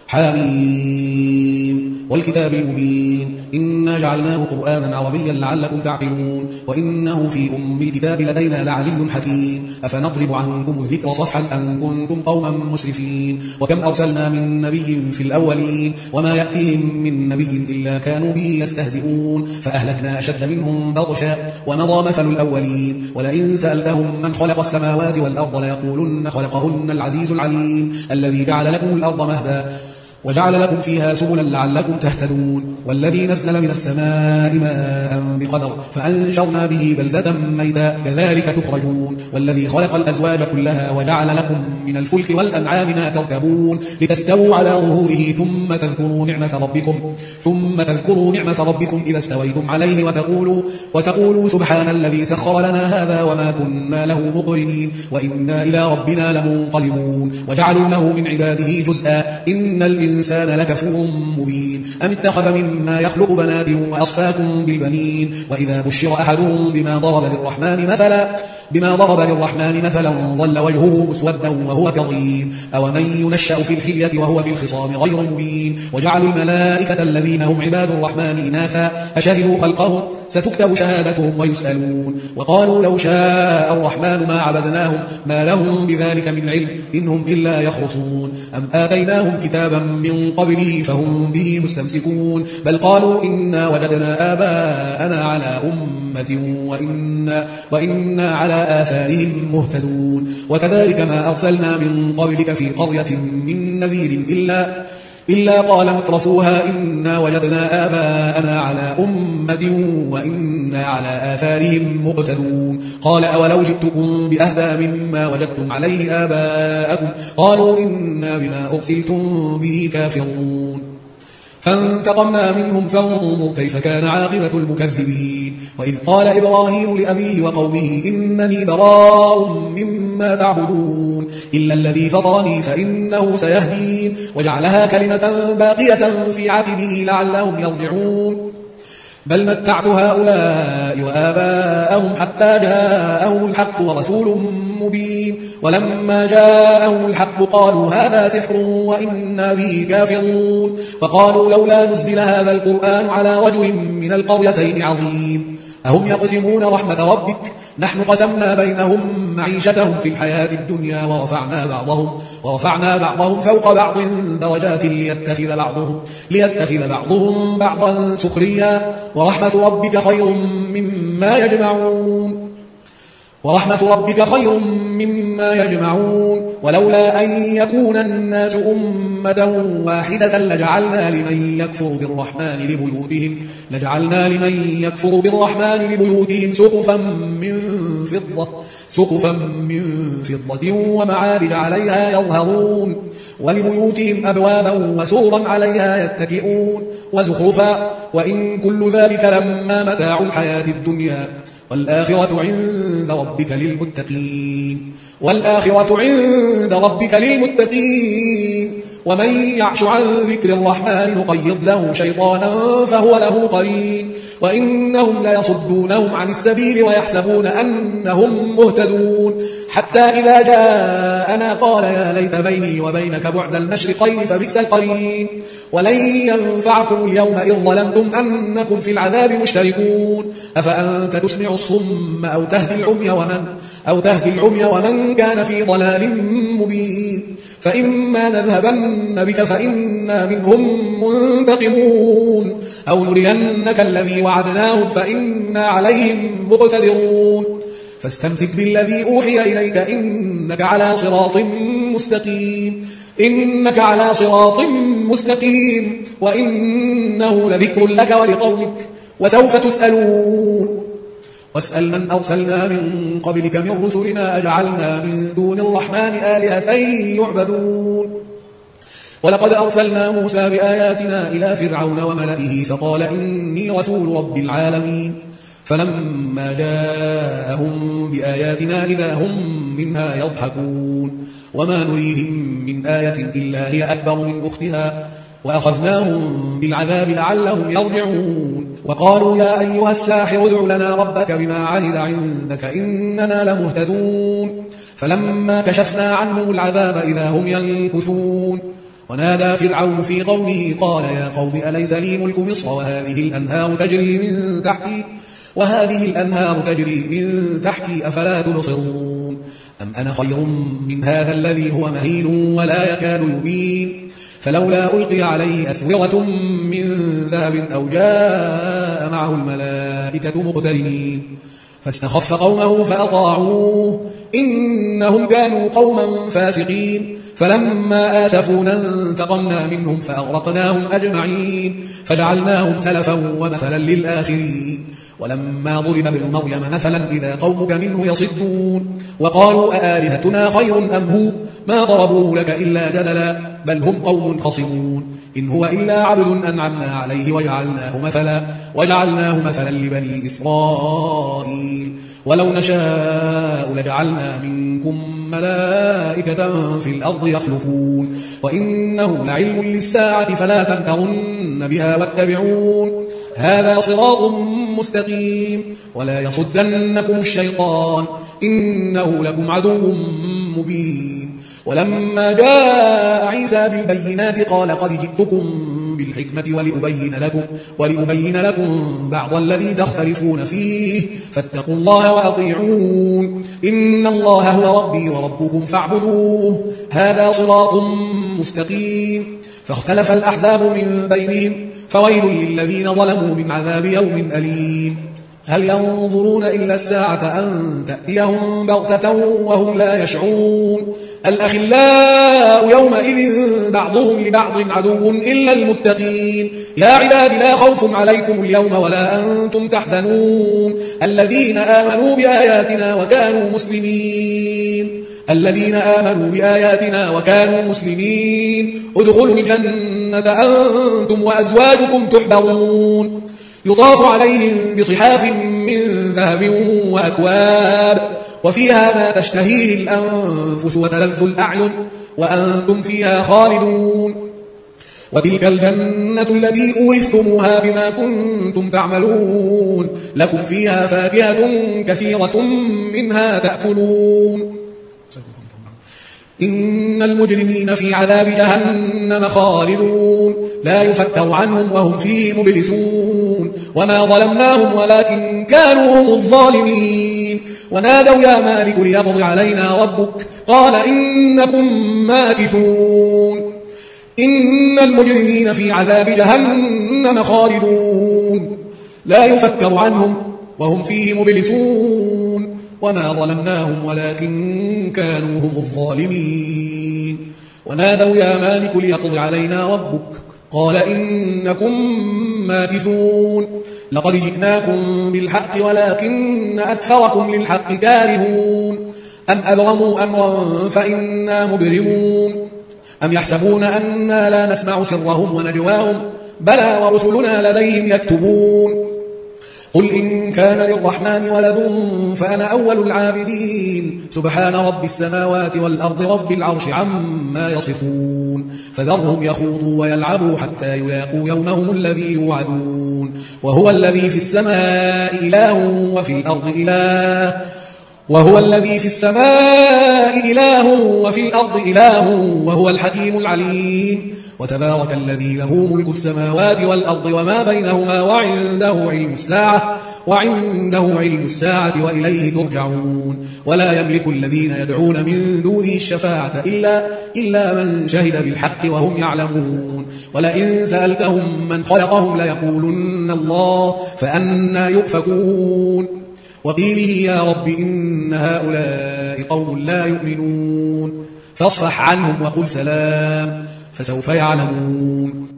حاميم والكتاب المبين إنا جعلناه قرآنا عربيا لعلكم تعقلون وإنه في الكتاب لدينا لعلي حكيم أفنضرب عنكم الذكر صفحا أن كنتم قوما مسرفين وكم أرسلنا من نبي في الأولين وما يأتيهم من نبي إلا كانوا به يستهزئون فأهلكنا أشد منهم بطشا ومضى مثل الأولين ولئن سألتهم من خلق السماوات والأرض ليقولن خلقهن العزيز العليم الذي جعل لكم الأرض مهدا وجعل لكم فيها سبلا لعلكم تهتدون والذي نزل من السماء ماء بقدر فأنشرنا به بلدة ميتا كذلك تخرجون والذي خلق الأزواج كلها وجعل لكم من الفلك والأنعام ما تركبون لتستووا على ظهوره ثم تذكروا نعمة ربكم إذا استويتم عليه وتقولوا سبحان الذي سخر لنا هذا وما كنا له مقرنين وإنا إلى ربنا لمنقلبون وجعلوا له من عباده جزءا إن الإنسان لكفور مبين أم اتخذ مما يخلق بنات وأصفاكم بالبنين وإذا بشر أحدهم بما ضرب للرحمن مثلا ظل وجهه مسودا وهو كظيم أومن ينشأ في الحلية وهو في الخصام غير مبين وجعلوا الملائكة الذين هم عباد الرحمن إناثا أشهدوا خلقهم ستكتب شهادتهم ويسألون وقالوا لو شاء الرحمن ما عبدناهم ما لهم بذلك من علم إنهم إلا يخرصون أم آتيناهم كتابا من قبله فهم به مستمسكون بل قالوا إنا وجدنا آباءنا على أمة وإنا على آثارهم مهتدون وكذلك ما أرسلنا من قبلك في قرية من نذير إلا قال مترفوها إنا وجدنا آباءنا على أمة وإنا على آثارهم مقتدون قال أولو جئتكم بأهدى مما وجدتم عليه آباءكم قالوا إنا بما أرسلتم به كافرون فانتقمنا منهم فانظر كيف كان عاقبة المكذبين وإذ قال إبراهيم لأبيه وقومه إنني براء مما تعبدون إلا الذي فطرني فإنه سيهدين وجعلها كلمة باقية في عقبه لعلهم يرجعون بل متعت هؤلاء وآباءهم حتى جاءهم الحق ورسول مبين ولما جاءهم الحق قالوا هذا سحر وإنا به كافرون وقالوا لولا نزل هذا القرآن على رجل من القريتين عظيم أهم يقسمون رحمة ربك نحن قسمنا بينهم معيشتهم في الحياة الدنيا ورفعنا بعضهم فوق بعض درجات ليتخذ بعضهم بعضا سخريا ورحمة ربك خير مما يجمعون ولولا أن يكون الناس أمة واحدة لجعلنا لمن يكفر بالرحمن لبيوتهم سقفا من فضة ومعارج عليها يظهرون ولبيوتهم أبوابا وسورا عليها يتكئون وزخرفا وإن كل ذلك لما متاع الحياة الدنيا والآخرة عند ربك للمتقين ومن يعش عن ذكر الرحمن نقيض له شيطانا فهو له قرين وإنهم ليصدونهم عن السبيل ويحسبون أنهم مهتدون حتى إذا جاءنا قال يا ليت بيني وبينك بعد المشرقين فبئس القرين ولن ينفعكم اليوم إذ ظلمتم أنكم في العذاب مشتركون أفأنت تسمع الصم أو تهدي العمي ومن كان في ضلال مبين فإما نذهبن بك فإنا منهم منتقمون أو نرينك الذي وعدناهم فإنا عليهم مقتدرون فاستمسك بالذي أوحي إليك إنك على صراط مستقيم وإنه لذكر لك ولقومك وسوف تسألون واسأل من أرسلنا من قبلك من رسلنا أجعلنا من دون الرحمن آلهة يعبدون ولقد أرسلنا موسى بآياتنا إلى فرعون وملئه فقال إني رسول رب العالمين فلما جاءهم بآياتنا إذا هم منها يضحكون وما نريهم من آية إلا هي أكبر من أختها وأخذناهم بالعذاب لعلهم يرجعون وقالوا يا أيها الساحر ادع لنا ربك بما عهد عندك إننا لمهتدون فلما كشفنا عنهم العذاب إذا هم ينكثون ونادى فرعون في قومه قال يا قوم أليس لي ملك مصر وهذه الأنهار تجري من تحتي أفلا تبصرون أم أنا خير من هذا الذي هو مهين ولا يكاد يبين فلولا ألقي عليه أسورة من ذهب أو جاء معه الملائكة مقترنين فاستخف قومه فأطاعوه إنهم كانوا قوما فاسقين فلما آسفونا انتقمنا منهم فأغرقناهم أجمعين فجعلناهم سلفا ومثلا للآخرين ولما ضرب ابن مريم مثلا إذا قومك منه يصدون وقالوا أآلهتنا خير أم هو ما ضربوه لك إلا جدلا بل هم قوم خصمون إن هو إلا عبد أنعمنا عليه وجعلناه مثلا لبني إسرائيل ولو نشاء لجعلنا منكم ملائكة في الأرض يخلفون وإنه لعلم للساعة فلا تمترن بها واتبعون هذا صراط مستقيم ولا يصدنكم الشيطان إنه لكم عدو مبين ولما جاء عيسى بالبينات قال قد جئتكم بالحكمة ولأبين لكم بعض الذي تختلفون فيه فاتقوا الله وأطيعون إن الله هو ربي وربكم فاعبدوه هذا صراط مستقيم فاختلف الأحزاب من بينهم فويل للذين ظلموا من عذاب يوم أليم هل ينظرون إلا الساعة أن تأتيهم بغتة وهم لا يشعرون الأخلاء يومئذ بعضهم لبعض عدو إلا المتقين يا عباد لا خوف عليكم اليوم ولا أنتم تحزنون الذين آمنوا بآياتنا وكانوا مسلمين ادخلوا الجنة أنتم وأزواجكم تحبرون يطاف عليهم بصحاف من ذهب وأكواب وفيها ما تشتهيه الأنفس وتلذ الأعين وأنتم فيها خالدون وتلك الجنة التي أورثتموها بما كنتم تعملون لكم فيها فاكهة كثيرة منها تأكلون إن المجرمين في عذاب جهنم خالدون لا يفتر عنهم وهم فيه مبلسون وما ظلمناهم ولكن كانوا هم الظالمين ونادوا يا مالك ليقض علينا ربك قال إنكم ماكثون إن المجرمين في عذاب جهنم خالدون لا يفتر عنهم وهم فيه مبلسون وما ظلمناهم ولكن كانوا هم الظالمين ونادوا يا مالك ليقض علينا ربك قال إنكم ماكثون لقد جئناكم بالحق ولكن أكثركم للحق كارهون أم أبرموا أمرا فإنا مبرمون أم يحسبون أنا لا نسمع سرهم ونجواهم بلى ورسلنا لديهم يكتبون قل إن كان للرحمن ولد فأنا أول العابدين سبحان رب السماوات والأرض رب العرش عما يصفون فذرهم يخوضوا ويلعبوا حتى يلاقوا يومهم الذي يوعدون وهو الذي في السماء إله وفي الأرض إله وهو الحكيم العليم وتبارك الذي له ملك السماوات والأرض وما بينهما وعنده علم الساعة وإليه ترجعون ولا يملك الذين يدعون من دونه الشفاعة إلا من شهد بالحق وهم يعلمون ولئن سألتهم من خلقهم ليقولن الله فأنى يؤفكون وقيله يا رب إن هؤلاء قوم لا يؤمنون فاصفح عنهم وقل سلام فسوف يعلمون